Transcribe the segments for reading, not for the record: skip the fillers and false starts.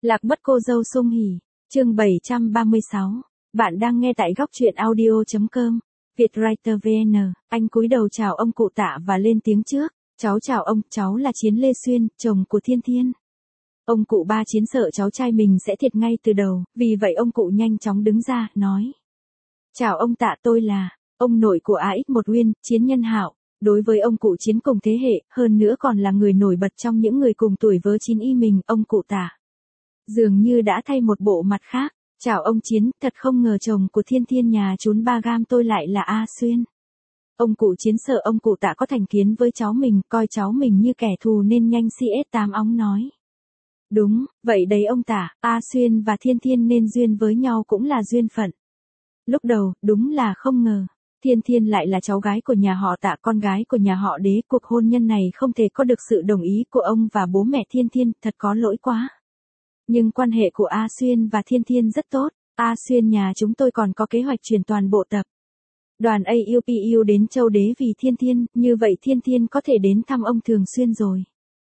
Lạc mất cô dâu Sung Hỉ, chương 736. Bạn đang nghe tại góc truyện audio.com. Vietwriter VN, anh cúi đầu chào ông cụ Tạ và lên tiếng trước. Cháu chào ông, cháu là Chiến Lê Xuyên, chồng của Thiên Thiên. Ông cụ Ba Chiến sợ cháu trai mình sẽ thiệt ngay từ đầu, vì vậy ông cụ nhanh chóng đứng ra, nói. Chào ông Tạ, tôi là ông nội của AX1 Uyên, Chiến Nhân Hạo. Đối với ông cụ Chiến cùng thế hệ, hơn nữa còn là người nổi bật trong những người cùng tuổi với Chiến y mình, ông cụ Tạ dường như đã thay một bộ mặt khác. Chào ông Chiến, thật không ngờ chồng của Thiên Thiên nhà trốn 3 gam tôi lại là A Xuyên. Ông cụ Chiến sợ ông cụ Tạ có thành kiến với cháu mình, coi cháu mình như kẻ thù nên nhanh CS8 óng nói. Đúng, vậy đấy ông Tạ, A Xuyên và Thiên Thiên nên duyên với nhau cũng là duyên phận. Lúc đầu, đúng là không ngờ. Thiên Thiên lại là cháu gái của nhà họ Tạ, con gái của nhà họ Đế. Cuộc hôn nhân này không thể có được sự đồng ý của ông và bố mẹ Thiên Thiên, thật có lỗi quá. Nhưng quan hệ của A Xuyên và Thiên Thiên rất tốt. A Xuyên nhà chúng tôi còn có kế hoạch chuyển toàn bộ tập đoàn AUPU đến châu Đế vì Thiên Thiên, như vậy Thiên Thiên có thể đến thăm ông thường xuyên rồi.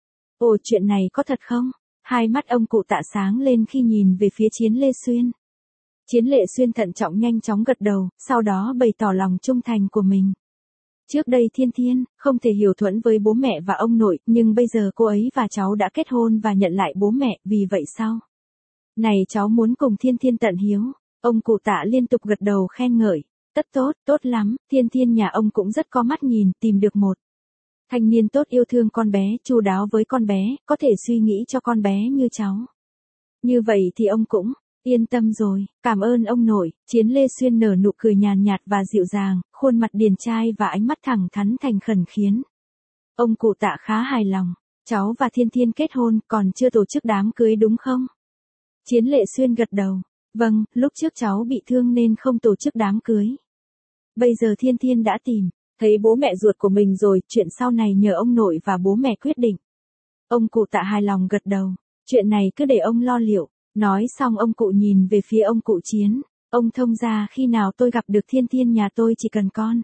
Ồ, chuyện này có thật không? Hai mắt ông cụ Tạ sáng lên khi nhìn về phía Chiến Lê Xuyên. Chiến Lệ Xuyên thận trọng nhanh chóng gật đầu, sau đó bày tỏ lòng trung thành của mình. Trước đây Thiên Thiên không thể hiểu thuẫn với bố mẹ và ông nội, nhưng bây giờ cô ấy và cháu đã kết hôn và nhận lại bố mẹ, vì vậy sao? Này cháu muốn cùng Thiên Thiên tận hiếu. Ông cụ Tạ liên tục gật đầu khen ngợi. Tất tốt, tốt lắm, Thiên Thiên nhà ông cũng rất có mắt nhìn, tìm được một thanh niên tốt, yêu thương con bé, chu đáo với con bé, có thể suy nghĩ cho con bé như cháu. Như vậy thì ông cũng yên tâm rồi, cảm ơn ông nội. Chiến Lê Xuyên nở nụ cười nhàn nhạt và dịu dàng, khuôn mặt điển trai và ánh mắt thẳng thắn thành khẩn khiến ông cụ Tạ khá hài lòng. Cháu và Thiên Thiên kết hôn, còn chưa tổ chức đám cưới đúng không? Chiến Lệ Xuyên gật đầu. Vâng, lúc trước cháu bị thương nên không tổ chức đám cưới. Bây giờ Thiên Thiên đã tìm thấy bố mẹ ruột của mình rồi, chuyện sau này nhờ ông nội và bố mẹ quyết định. Ông cụ Tạ hài lòng gật đầu. Chuyện này cứ để ông lo liệu. Nói xong ông cụ nhìn về phía ông cụ Chiến. Ông thông ra khi nào tôi gặp được Thiên Thiên nhà tôi chỉ cần con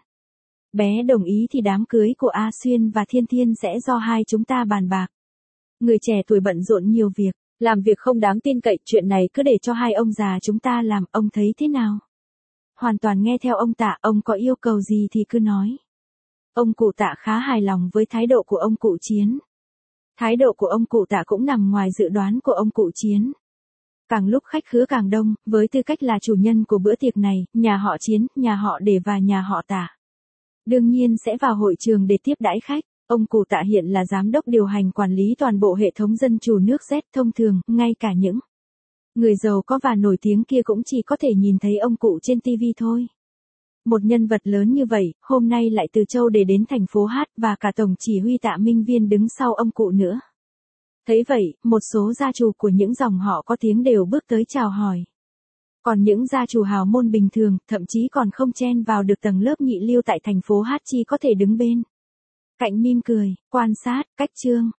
bé đồng ý thì đám cưới của A Xuyên và Thiên Thiên sẽ do hai chúng ta bàn bạc. Người trẻ tuổi bận rộn nhiều việc, làm việc không đáng tin cậy, chuyện này cứ để cho hai ông già chúng ta làm, ông thấy thế nào? Hoàn toàn nghe theo ông Tạ, ông có yêu cầu gì thì cứ nói. Ông cụ Tạ khá hài lòng với thái độ của ông cụ Chiến. Thái độ của ông cụ Tạ cũng nằm ngoài dự đoán của ông cụ Chiến. Càng lúc khách khứa càng đông, với tư cách là chủ nhân của bữa tiệc này, nhà họ Chiến, nhà họ Đề và nhà họ Tạ đương nhiên sẽ vào hội trường để tiếp đãi khách. Ông cụ Tạ hiện là giám đốc điều hành quản lý toàn bộ hệ thống dân chủ nước Z. Thông thường, ngay cả những người giàu có và nổi tiếng kia cũng chỉ có thể nhìn thấy ông cụ trên TV thôi. Một nhân vật lớn như vậy, hôm nay lại từ châu để đến thành phố Hát, và cả tổng chỉ huy Tạ Minh Viên đứng sau ông cụ nữa. Thấy vậy, một số gia chủ của những dòng họ có tiếng đều bước tới chào hỏi. Còn những gia chủ hào môn bình thường, thậm chí còn không chen vào được tầng lớp nhị lưu tại thành phố Hát, chỉ có thể đứng bên cạnh mỉm cười, quan sát. Cách chương